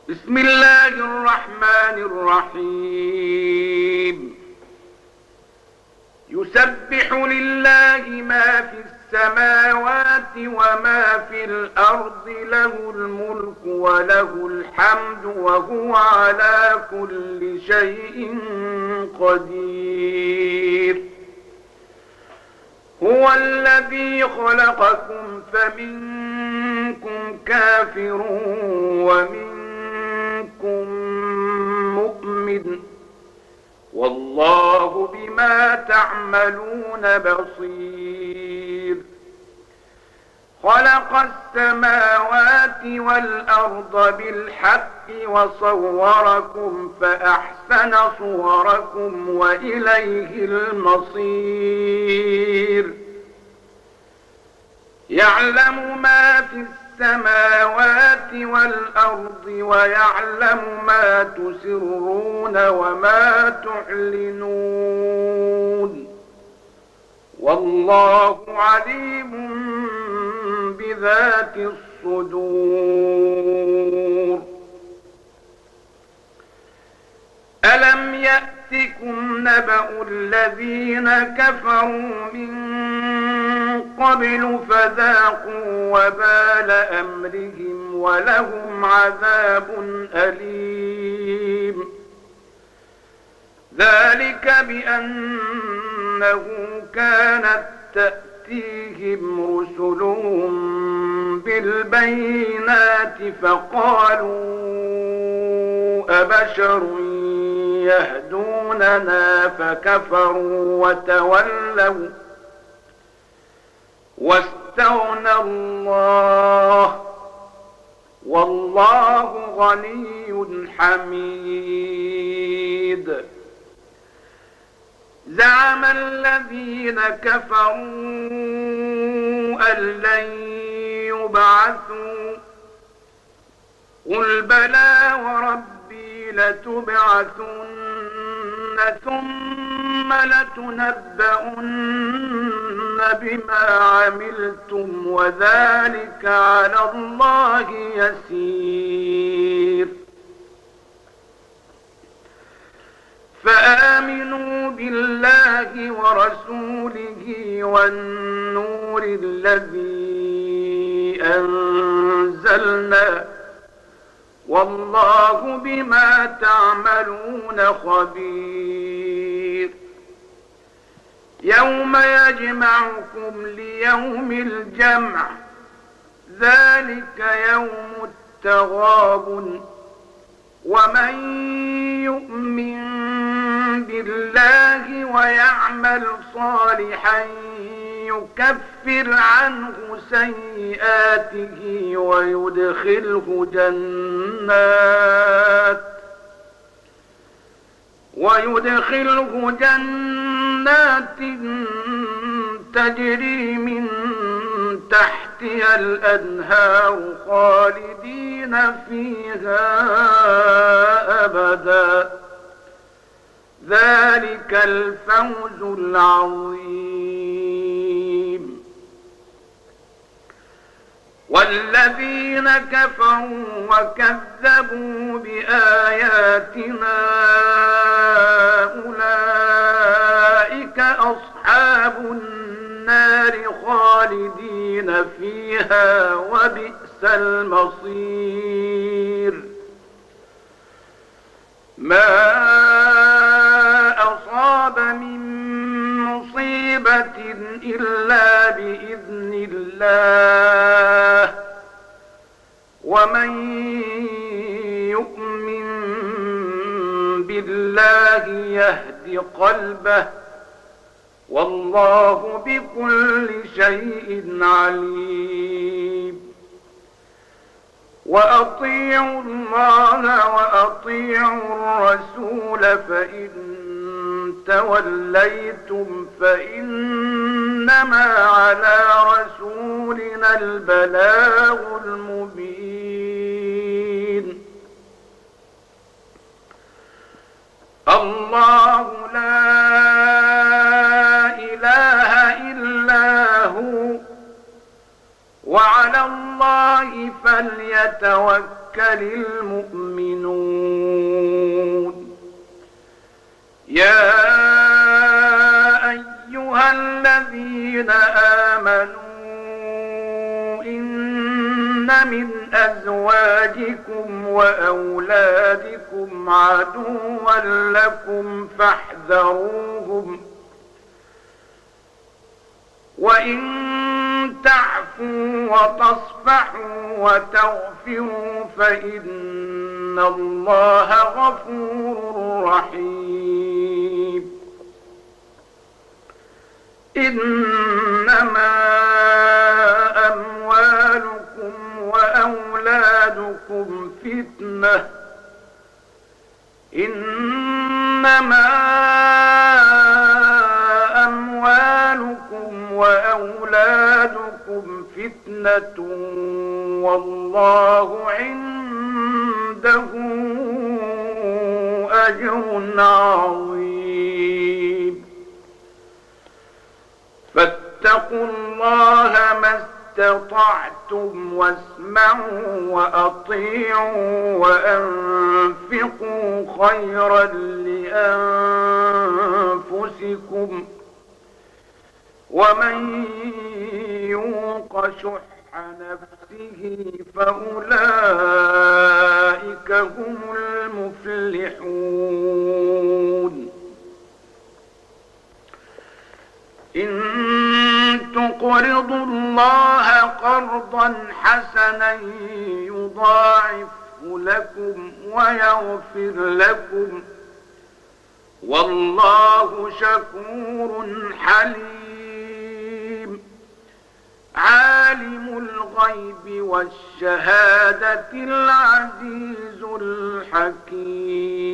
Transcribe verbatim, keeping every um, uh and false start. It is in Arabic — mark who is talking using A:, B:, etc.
A: بسم الله الرحمن الرحيم. يسبح لله ما في السماوات وما في الأرض، له الملك وله الحمد وهو على كل شيء قدير. هو الذي خلقكم فمنكم كافر ومنكم مؤمن، والله بما تعملون بصير. خلق السماوات والأرض بالحق وصوركم فأحسن صوركم وإليه المصير. يعلم ما في السماوات والأرض ويعلم ما تسرون وما تعلنون، والله عليم بذات الصدور. ألم يأتكم نبأ الذين كفروا من قبل فذاقوا وبال أمرهم ولهم عذاب أليم. ذلك بأنه كانت تأتيهم رسلهم بالبينات فقالوا أبشر يهدوننا فكفروا وتولوا واستغنى الله، والله غني حميد. زعم الذين كفروا أن لن يبعثوا، قل بلى وربي لتبعثن ثم لتنبؤن بما عملتم وذلك على الله يسير. فآمنوا بالله ورسوله والنور الذي أنزلنا، والله بما تعملون خبير. يوم يجمعكم ليوم الجمع، ذلك يوم التغابن. ومن يؤمن بالله ويعمل صالحا يكفر عنه سيئاته ويدخله جنات ويدخله جنات تجري من تحتها الأنهار خالدين فيها أبدا، ذلك الفوز العظيم. والذين كفروا وكذبوا بآياتنا أولئك أصحاب النار خالدين فيها وبئس المصير. ما أصاب من مصيبة إلا بإذن الله، ومن يؤمن بالله يهد قلبه، والله بكل شيء عليم. وأطيعوا الله وأطيعوا الرسول فإن توليتم فإنما على رسولنا البلاغ المبين. الله لا إله إلا هو، وعلى الله فليتوكل المؤمنون. المؤمنون. يا أيها الذين آمنوا إن من أزواجكم وأولادكم عدوا لكم فاحذروهم، وإن تعفوا وتصفحوا وتغفروا فإن الله غفور رحيم. إنما أموالكم وأولادكم فتنة إنما أموالكم وأولادكم فتنة والله عنده أجر عظيم. فاتقوا الله ما استطعتم واسمعوا وأطيعوا وأنفقوا خيرا لأنفسكم ومن يوق شح نفسه فأولئك هم المفلحون. إن تقرضوا الله قرضا حسنا يضاعفه لكم ويغفر لكم والله شكور حليم. عالم الغيب والشهادة العزيز الحكيم.